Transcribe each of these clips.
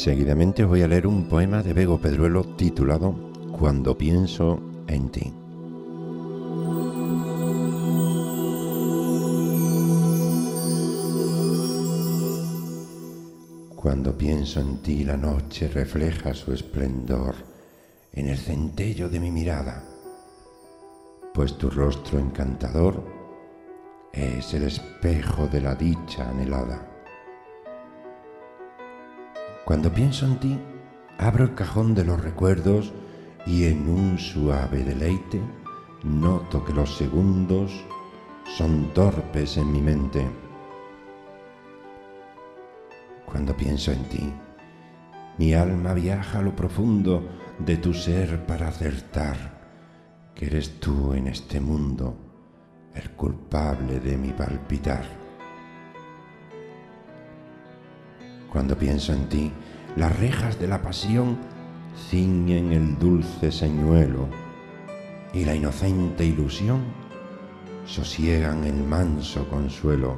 Seguidamente os voy a leer un poema de Bego Pedruelo titulado Cuando pienso en ti. Cuando pienso en ti, la noche refleja su esplendor en el centello de mi mirada, pues tu rostro encantador es el espejo de la dicha anhelada. Cuando pienso en ti, abro el cajón de los recuerdos y en un suave deleite noto que los segundos son torpes en mi mente. Cuando pienso en ti, mi alma viaja a lo profundo de tu ser para acertar que eres tú en este mundo el culpable de mi palpitar. Cuando pienso en ti, las rejas de la pasión ciñen el dulce señuelo y la inocente ilusión sosiegan el manso consuelo.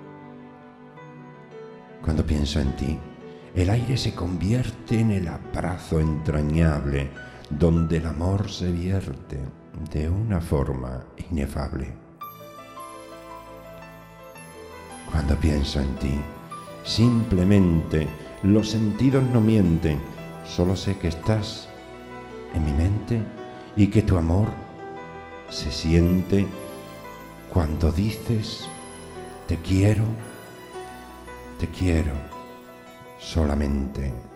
Cuando pienso en ti, el aire se convierte en el abrazo entrañable donde el amor se vierte de una forma inefable. Cuando pienso en ti, simplemente los sentidos no mienten, solo sé que estás en mi mente y que tu amor se siente cuando dices te quiero solamente